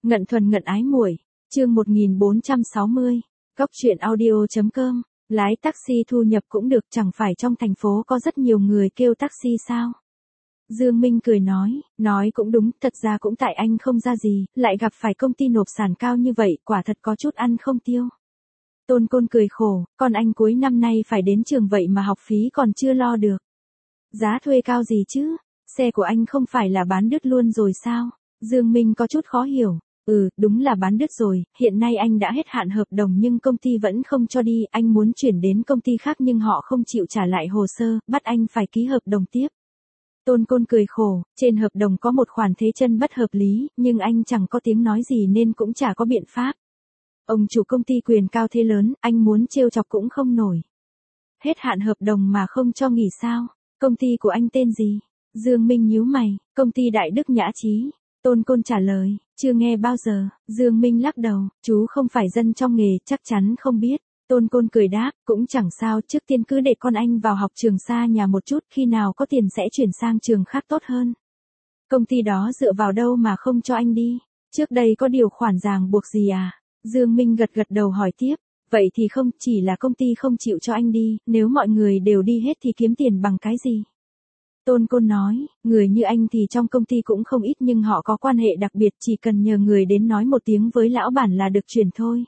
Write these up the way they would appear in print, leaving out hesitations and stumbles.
Ngận thuần ngận ái muội, chương 1460, Cóc truyện audio.com, lái taxi thu nhập cũng được, chẳng phải trong thành phố có rất nhiều người kêu taxi sao? Dương Minh cười nói cũng đúng, thật ra cũng tại anh không ra gì, lại gặp phải công ty nộp sản cao như vậy, quả thật có chút ăn không tiêu. Tôn Côn cười khổ, con anh cuối năm nay phải đến trường vậy mà học phí còn chưa lo được. Giá thuê cao gì chứ, xe của anh không phải là bán đứt luôn rồi sao? Dương Minh có chút khó hiểu. Đúng là bán đứt rồi, hiện nay anh đã hết hạn hợp đồng nhưng công ty vẫn không cho đi, anh muốn chuyển đến công ty khác nhưng họ không chịu trả lại hồ sơ, bắt anh phải ký hợp đồng tiếp. Tôn Côn cười khổ, trên hợp đồng có một khoản thế chân bất hợp lý, nhưng anh chẳng có tiếng nói gì nên cũng chả có biện pháp. Ông chủ công ty quyền cao thế lớn, anh muốn trêu chọc cũng không nổi. Hết hạn hợp đồng mà không cho nghỉ sao? Công ty của anh tên gì? Dương Minh nhíu mày, công ty Đại Đức Nhã Chí. Tôn Côn trả lời, chưa nghe bao giờ. Dương Minh lắc đầu, chú không phải dân trong nghề, chắc chắn không biết. Tôn Côn cười đáp, cũng chẳng sao, trước tiên cứ để con anh vào học trường xa nhà một chút, khi nào có tiền sẽ chuyển sang trường khác tốt hơn. Công ty đó dựa vào đâu mà không cho anh đi? Trước đây có điều khoản ràng buộc gì à? Dương Minh gật đầu hỏi tiếp, vậy thì không, chỉ là công ty không chịu cho anh đi, nếu mọi người đều đi hết thì kiếm tiền bằng cái gì? Tôn Côn nói, người như anh thì trong công ty cũng không ít nhưng họ có quan hệ đặc biệt, chỉ cần nhờ người đến nói một tiếng với lão bản là được chuyển thôi.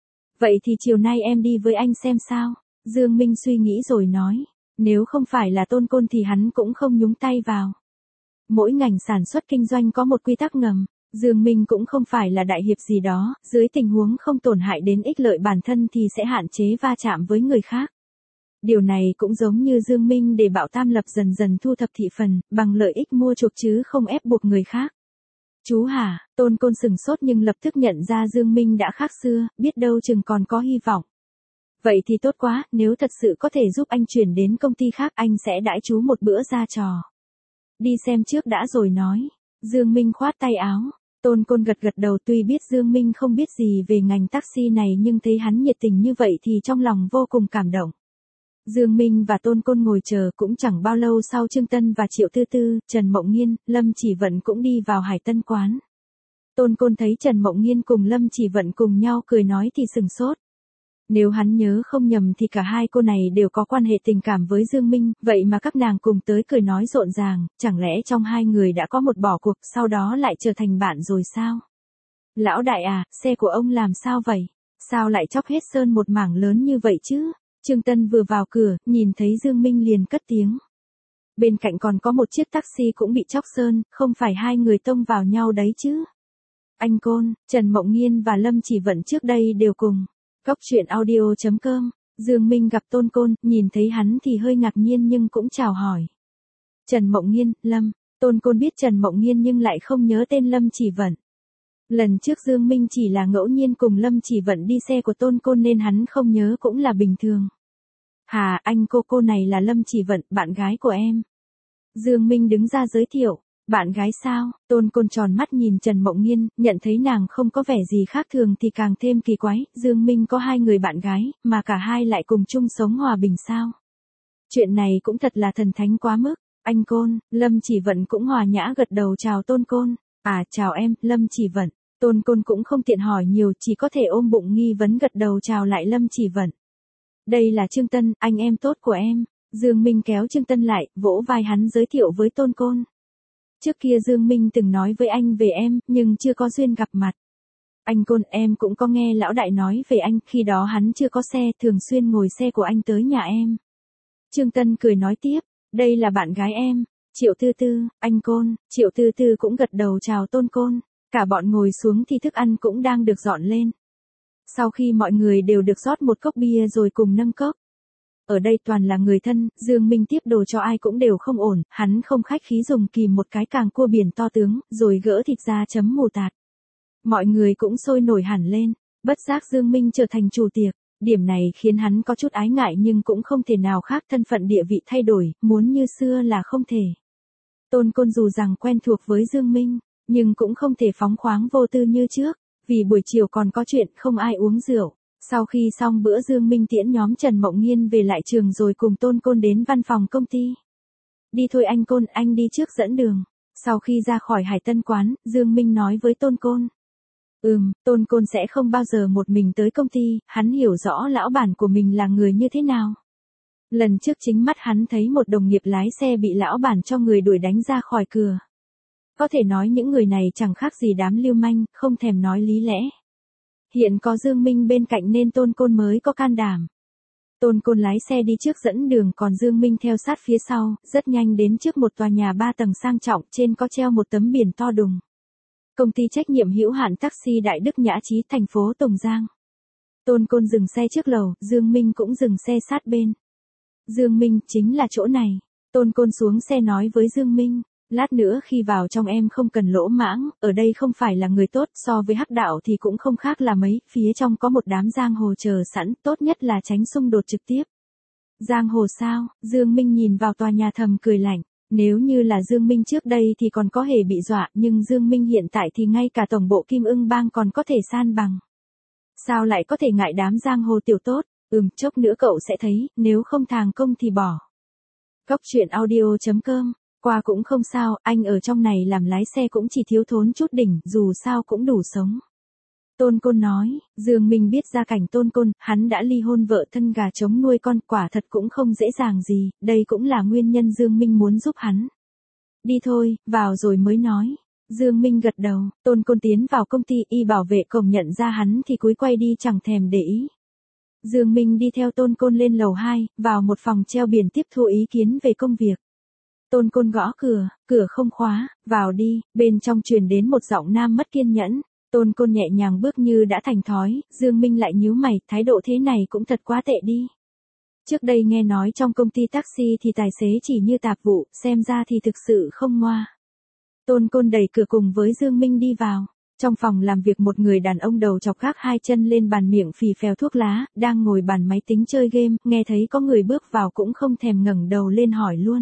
Vậy thì chiều nay em đi với anh xem sao? Dương Minh suy nghĩ rồi nói, nếu không phải là Tôn Côn thì hắn cũng không nhúng tay vào. Mỗi ngành sản xuất kinh doanh có một quy tắc ngầm, Dương Minh cũng không phải là đại hiệp gì đó, dưới tình huống không tổn hại đến ích lợi bản thân thì sẽ hạn chế va chạm với người khác. Điều này cũng giống như Dương Minh để Bảo Tam Lập dần dần thu thập thị phần, bằng lợi ích mua chuộc chứ không ép buộc người khác. Chú hả? Tôn Côn sừng sốt nhưng lập tức nhận ra Dương Minh đã khác xưa, biết đâu chừng còn có hy vọng. Vậy thì tốt quá, nếu thật sự có thể giúp anh chuyển đến công ty khác anh sẽ đãi chú một bữa ra trò. Đi xem trước đã rồi nói. Dương Minh khoát tay áo. Tôn Côn gật đầu, tuy biết Dương Minh không biết gì về ngành taxi này nhưng thấy hắn nhiệt tình như vậy thì trong lòng vô cùng cảm động. Dương Minh và Tôn Côn ngồi chờ, cũng chẳng bao lâu sau Trương Tân và Triệu Tư Tư, Trần Mộng Nghiên, Lâm Chỉ Vận cũng đi vào Hải Tân quán. Tôn Côn thấy Trần Mộng Nghiên cùng Lâm Chỉ Vận cùng nhau cười nói thì sừng sốt. Nếu hắn nhớ không nhầm thì cả hai cô này đều có quan hệ tình cảm với Dương Minh, vậy mà các nàng cùng tới cười nói rộn ràng, chẳng lẽ trong hai người đã có một bỏ cuộc sau đó lại trở thành bạn rồi sao? Lão đại à, xe của ông làm sao vậy? Sao lại chóc hết sơn một mảng lớn như vậy chứ? Trương Tân vừa vào cửa, nhìn thấy Dương Minh liền cất tiếng. Bên cạnh còn có một chiếc taxi cũng bị chóc sơn, không phải hai người tông vào nhau đấy chứ? Anh Côn, Trần Mộng Nghiên và Lâm Chỉ Vận trước đây đều cùng. Cóc truyện audio.com, Dương Minh gặp Tôn Côn, nhìn thấy hắn thì hơi ngạc nhiên nhưng cũng chào hỏi. Trần Mộng Nghiên, Lâm, Tôn Côn biết Trần Mộng Nghiên nhưng lại không nhớ tên Lâm Chỉ Vận. Lần trước Dương Minh chỉ là ngẫu nhiên cùng Lâm Chỉ Vận đi xe của Tôn Côn nên hắn không nhớ cũng là bình thường. Hà, anh cô này là Lâm Chỉ Vận, bạn gái của em. Dương Minh đứng ra giới thiệu. Bạn gái sao? Tôn Côn tròn mắt nhìn Trần Mộng Nghiên, nhận thấy nàng không có vẻ gì khác thường thì càng thêm kỳ quái, Dương Minh có hai người bạn gái, mà cả hai lại cùng chung sống hòa bình sao? Chuyện này cũng thật là thần thánh quá mức. Anh Côn, Lâm Chỉ Vận cũng hòa nhã gật đầu chào Tôn Côn. À, chào em, Lâm Chỉ Vận. Tôn Côn cũng không tiện hỏi nhiều, chỉ có thể ôm bụng nghi vấn gật đầu chào lại Lâm Chỉ Vận. Đây là Trương Tân, anh em tốt của em. Dương Minh kéo Trương Tân lại, vỗ vai hắn giới thiệu với Tôn Côn. Trước kia Dương Minh từng nói với anh về em, nhưng chưa có duyên gặp mặt. Anh Côn, em cũng có nghe lão đại nói về anh, khi đó hắn chưa có xe, thường xuyên ngồi xe của anh tới nhà em. Trương Tân cười nói tiếp, đây là bạn gái em, Triệu Tư Tư. Anh Côn, Triệu Tư Tư cũng gật đầu chào Tôn Côn. Cả bọn ngồi xuống thì thức ăn cũng đang được dọn lên. Sau khi mọi người đều được rót một cốc bia rồi cùng nâng cốc. Ở đây toàn là người thân, Dương Minh tiếp đồ cho ai cũng đều không ổn, hắn không khách khí dùng kìm một cái càng cua biển to tướng, rồi gỡ thịt ra chấm mù tạt. Mọi người cũng sôi nổi hẳn lên, bất giác Dương Minh trở thành chủ tiệc, điểm này khiến hắn có chút ái ngại nhưng cũng không thể nào khác, thân phận địa vị thay đổi, muốn như xưa là không thể. Tôn Côn dù rằng quen thuộc với Dương Minh, nhưng cũng không thể phóng khoáng vô tư như trước, vì buổi chiều còn có chuyện không ai uống rượu. Sau khi xong bữa Dương Minh tiễn nhóm Trần Mộng Nghiên về lại trường rồi cùng Tôn Côn đến văn phòng công ty. Đi thôi anh Côn, anh đi trước dẫn đường. Sau khi ra khỏi Hải Tân quán, Dương Minh nói với Tôn Côn. Tôn Côn sẽ không bao giờ một mình tới công ty, hắn hiểu rõ lão bản của mình là người như thế nào. Lần trước chính mắt hắn thấy một đồng nghiệp lái xe bị lão bản cho người đuổi đánh ra khỏi cửa. Có thể nói những người này chẳng khác gì đám lưu manh, không thèm nói lý lẽ. Hiện có Dương Minh bên cạnh nên Tôn Côn mới có can đảm. Tôn Côn lái xe đi trước dẫn đường còn Dương Minh theo sát phía sau, rất nhanh đến trước một tòa nhà 3 tầng sang trọng trên có treo một tấm biển to đùng. Công ty trách nhiệm hữu hạn taxi Đại Đức Nhã Chí thành phố Tùng Giang. Tôn Côn dừng xe trước lầu, Dương Minh cũng dừng xe sát bên. Dương Minh, chính là chỗ này. Tôn Côn xuống xe nói với Dương Minh, lát nữa khi vào trong em không cần lỗ mãng, ở đây không phải là người tốt, so với hắc đạo thì cũng không khác là mấy, phía trong có một đám giang hồ chờ sẵn, tốt nhất là tránh xung đột trực tiếp. Giang hồ sao? Dương Minh nhìn vào tòa nhà thầm cười lạnh, nếu như là Dương Minh trước đây thì còn có hề bị dọa, nhưng Dương Minh hiện tại thì ngay cả tổng bộ Kim Ưng Bang còn có thể san bằng. Sao lại có thể ngại đám giang hồ tiểu tốt? Chốc nữa cậu sẽ thấy, nếu không thàng công thì bỏ. Góc truyện audio.com. Qua cũng không sao, anh ở trong này làm lái xe cũng chỉ thiếu thốn chút đỉnh, dù sao cũng đủ sống. Tôn Côn nói, Dương Minh biết gia cảnh Tôn Côn, hắn đã ly hôn vợ thân gà trống nuôi con, quả thật cũng không dễ dàng gì, đây cũng là nguyên nhân Dương Minh muốn giúp hắn. Đi thôi, vào rồi mới nói. Dương Minh gật đầu, Tôn Côn tiến vào công ty, y bảo vệ cổng nhận ra hắn thì cúi quay đi chẳng thèm để ý. Dương Minh đi theo Tôn Côn lên lầu 2, vào một phòng treo biển tiếp thu ý kiến về công việc. Tôn Côn gõ cửa, cửa không khóa, vào đi, bên trong truyền đến một giọng nam mất kiên nhẫn. Tôn Côn nhẹ nhàng bước như đã thành thói, Dương Minh lại nhíu mày, thái độ thế này cũng thật quá tệ đi. Trước đây nghe nói trong công ty taxi thì tài xế chỉ như tạp vụ, xem ra thì thực sự không ngoa. Tôn Côn đẩy cửa cùng với Dương Minh đi vào. Trong phòng làm việc một người đàn ông đầu chọc khác hai chân lên bàn miệng phì phèo thuốc lá, đang ngồi bàn máy tính chơi game, nghe thấy có người bước vào cũng không thèm ngẩng đầu lên hỏi luôn.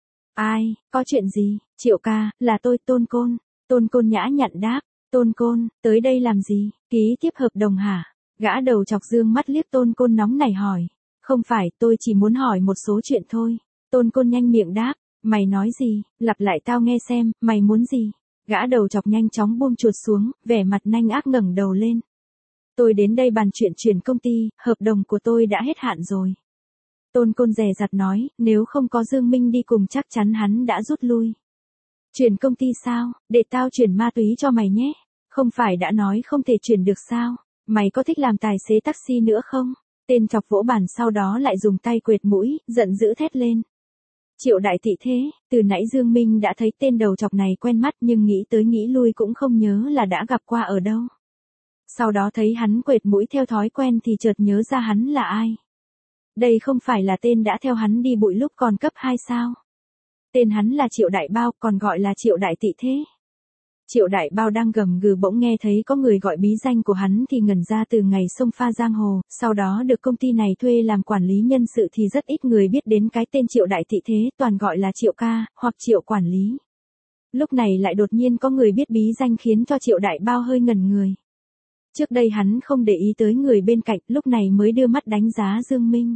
Ai, có chuyện gì? Triệu ca, là tôi Tôn Côn. Tôn Côn nhã nhặn đáp. Tôn Côn, tới đây làm gì? Ký tiếp hợp đồng hả? Gã đầu chọc dương mắt liếc Tôn Côn nóng nảy hỏi. Không phải, tôi chỉ muốn hỏi một số chuyện thôi. Tôn Côn nhanh miệng đáp. Mày nói gì? Lặp lại tao nghe xem, mày muốn gì? Gã đầu chọc nhanh chóng buông chuột xuống, vẻ mặt nanh ác ngẩng đầu lên. Tôi đến đây bàn chuyện chuyển công ty, hợp đồng của tôi đã hết hạn rồi. Tôn Côn dè dặt nói, nếu không có Dương Minh đi cùng chắc chắn hắn đã rút lui. Chuyển công ty sao? Để tao chuyển ma túy cho mày nhé. Không phải đã nói không thể chuyển được sao? Mày có thích làm tài xế taxi nữa không? Tên chọc vỗ bàn sau đó lại dùng tay quệt mũi, giận dữ thét lên. Triệu Đại Thị thế, từ nãy Dương Minh đã thấy tên đầu chọc này quen mắt nhưng nghĩ tới nghĩ lui cũng không nhớ là đã gặp qua ở đâu. Sau đó thấy hắn quệt mũi theo thói quen thì chợt nhớ ra hắn là ai. Đây không phải là tên đã theo hắn đi bụi lúc còn cấp 2 sao? Tên hắn là Triệu Đại Bao, còn gọi là Triệu Đại Thị thế. Triệu Đại Bao đang gầm gừ bỗng nghe thấy có người gọi bí danh của hắn thì ngẩn ra. Từ ngày xông pha giang hồ, sau đó được công ty này thuê làm quản lý nhân sự thì rất ít người biết đến cái tên Triệu Đại Thị thế, toàn gọi là Triệu ca, hoặc Triệu quản lý. Lúc này lại đột nhiên có người biết bí danh khiến cho Triệu Đại Bao hơi ngẩn người. Trước đây hắn không để ý tới người bên cạnh, lúc này mới đưa mắt đánh giá Dương Minh.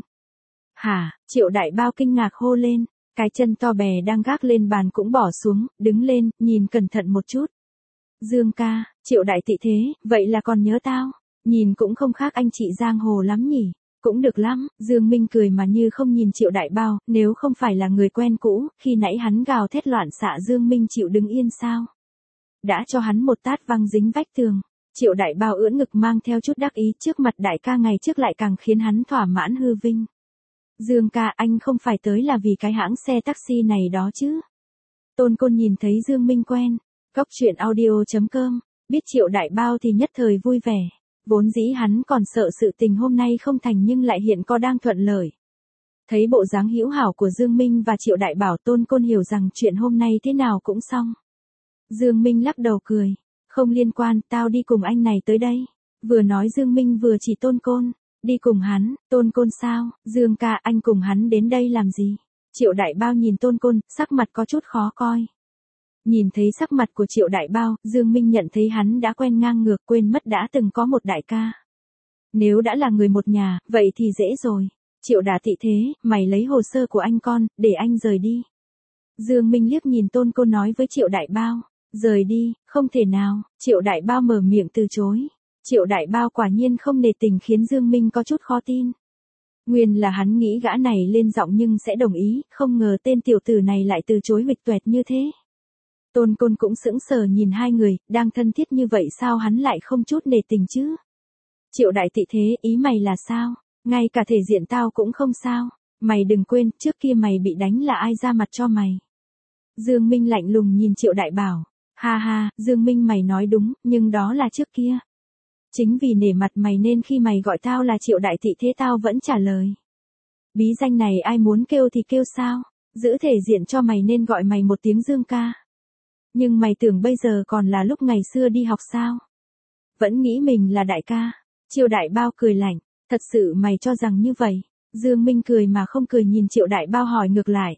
Hả? Triệu Đại Bao kinh ngạc hô lên, cái chân to bè đang gác lên bàn cũng bỏ xuống, đứng lên, nhìn cẩn thận một chút. Dương ca, Triệu Đại Thị thế, vậy là còn nhớ tao, nhìn cũng không khác anh chị giang hồ lắm nhỉ, cũng được lắm. Dương Minh cười mà như không nhìn Triệu Đại Bao, nếu không phải là người quen cũ, khi nãy hắn gào thét loạn xạ Dương Minh chịu đứng yên sao? Đã cho hắn một tát văng dính vách tường. Triệu Đại Bao ưỡn ngực mang theo chút đắc ý, trước mặt đại ca ngày trước lại càng khiến hắn thỏa mãn hư vinh. Dương ca, anh không phải tới là vì cái hãng xe taxi này đó chứ? Tôn Côn nhìn thấy Dương Minh quen. Góc truyện audio.com, biết Triệu Đại Bao thì nhất thời vui vẻ. Vốn dĩ hắn còn sợ sự tình hôm nay không thành nhưng lại hiện có đang thuận lợi. Thấy bộ dáng hữu hảo của Dương Minh và Triệu Đại Bảo, Tôn Côn hiểu rằng chuyện hôm nay thế nào cũng xong. Dương Minh lắc đầu cười. Không liên quan, tao đi cùng anh này tới đây. Vừa nói Dương Minh vừa chỉ Tôn Côn. Đi cùng hắn? Tôn Côn sao? Dương ca, anh cùng hắn đến đây làm gì? Triệu Đại Bao nhìn Tôn Côn, sắc mặt có chút khó coi. Nhìn thấy sắc mặt của Triệu Đại Bao, Dương Minh nhận thấy hắn đã quen ngang ngược, quên mất đã từng có một đại ca. Nếu đã là người một nhà, vậy thì dễ rồi. Triệu Đại Thị thế, mày lấy hồ sơ của anh con, để anh rời đi. Dương Minh liếc nhìn Tôn Côn nói với Triệu Đại Bao. Rời đi, không thể nào, Triệu Đại Bao mở miệng từ chối. Triệu Đại Bao quả nhiên không nể tình khiến Dương Minh có chút khó tin. Nguyên là hắn nghĩ gã này lên giọng nhưng sẽ đồng ý, không ngờ tên tiểu tử này lại từ chối huỵch toẹt như thế. Tôn Côn cũng sững sờ nhìn hai người, đang thân thiết như vậy sao hắn lại không chút nể tình chứ? Triệu đại thị thế, ý mày là sao? Ngay cả thể diện tao cũng không sao. Mày đừng quên, trước kia mày bị đánh là ai ra mặt cho mày? Dương Minh lạnh lùng nhìn Triệu Đại Bảo. Ha ha, Dương Minh mày nói đúng, nhưng đó là trước kia. Chính vì nể mặt mày nên khi mày gọi tao là Triệu đại thị thế tao vẫn trả lời. Bí danh này ai muốn kêu thì kêu sao? Giữ thể diện cho mày nên gọi mày một tiếng Dương ca. Nhưng mày tưởng bây giờ còn là lúc ngày xưa đi học sao? Vẫn nghĩ mình là đại ca. Triệu Đại Bao cười lạnh, thật sự mày cho rằng như vậy? Dương Minh cười mà không cười nhìn Triệu Đại Bao hỏi ngược lại.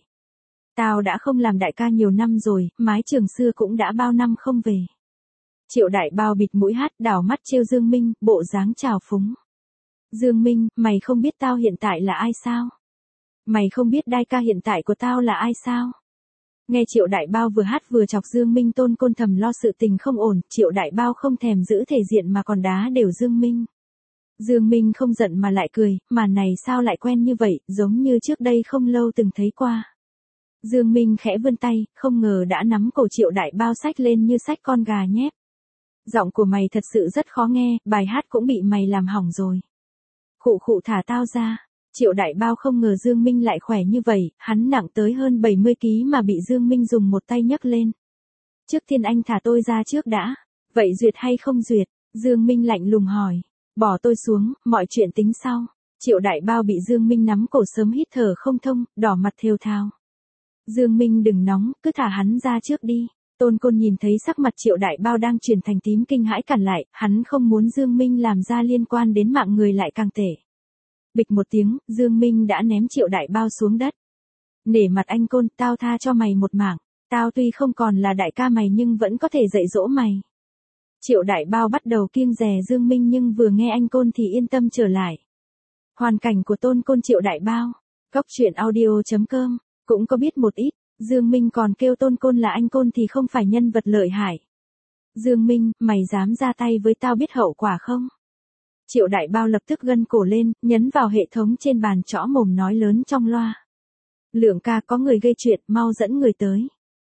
Tao đã không làm đại ca nhiều năm rồi, mái trường xưa cũng đã bao năm không về. Triệu Đại Bao bịt mũi hát đảo mắt trêu Dương Minh, bộ dáng trào phúng. Dương Minh, mày không biết tao hiện tại là ai sao? Mày không biết đại ca hiện tại của tao là ai sao? Nghe Triệu Đại Bao vừa hát vừa chọc Dương Minh, Tôn Côn thầm lo sự tình không ổn, Triệu Đại Bao không thèm giữ thể diện mà còn đá đều Dương Minh. Dương Minh không giận mà lại cười, mà này sao lại quen như vậy, giống như trước đây không lâu từng thấy qua. Dương Minh khẽ vươn tay, không ngờ đã nắm cổ Triệu Đại Bao xách lên như xách con gà nhép. Giọng của mày thật sự rất khó nghe, bài hát cũng bị mày làm hỏng rồi. Khụ khụ thả tao ra. Triệu Đại Bao không ngờ Dương Minh lại khỏe như vậy, hắn nặng tới hơn 70 kg mà bị Dương Minh dùng một tay nhấc lên. Trước tiên anh thả tôi ra trước đã. Vậy duyệt hay không duyệt? Dương Minh lạnh lùng hỏi. Bỏ tôi xuống, mọi chuyện tính sau. Triệu Đại Bao bị Dương Minh nắm cổ sớm hít thở không thông, đỏ mặt thều thào. Dương Minh đừng nóng, cứ thả hắn ra trước đi. Tôn Côn nhìn thấy sắc mặt Triệu Đại Bao đang chuyển thành tím kinh hãi cản lại, hắn không muốn Dương Minh làm ra liên quan đến mạng người lại càng tệ. Bịch một tiếng, Dương Minh đã ném Triệu Đại Bao xuống đất. Nể mặt anh Côn, tao tha cho mày một mạng. Tao tuy không còn là đại ca mày nhưng vẫn có thể dạy dỗ mày. Triệu Đại Bao bắt đầu kiêng dè Dương Minh nhưng vừa nghe anh Côn thì yên tâm trở lại. Hoàn cảnh của Tôn Côn Triệu Đại Bao. Góc truyện audio.com cũng có biết một ít. Dương Minh còn kêu Tôn Côn là anh Côn thì không phải nhân vật lợi hại. Dương Minh, mày dám ra tay với tao biết hậu quả không? Triệu Đại Bao lập tức gân cổ lên, nhấn vào hệ thống trên bàn trõ mồm nói lớn trong loa. Lượng ca có người gây chuyện, mau dẫn người tới.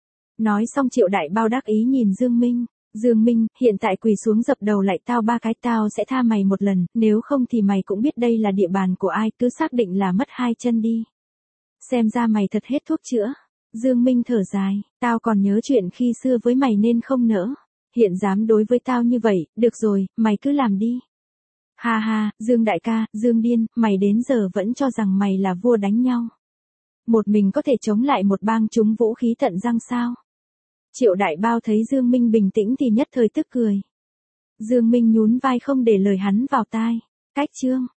Nói xong Triệu Đại Bao đắc ý nhìn Dương Minh. Dương Minh, hiện tại quỳ xuống dập đầu lại tao 3 cái tao sẽ tha mày một lần, nếu không thì mày cũng biết đây là địa bàn của ai, cứ xác định là mất 2 chân đi. Xem ra mày thật hết thuốc chữa. Dương Minh thở dài, tao còn nhớ chuyện khi xưa với mày nên không nỡ. Hiện dám đối với tao như vậy, được rồi, mày cứ làm đi. Ha ha, Dương đại ca, Dương điên, mày đến giờ vẫn cho rằng mày là vua đánh nhau. Một mình có thể chống lại một bang chúng vũ khí tận răng sao? Triệu Đại Bao thấy Dương Minh bình tĩnh thì nhất thời tức cười. Dương Minh nhún vai không để lời hắn vào tai. Cách chương.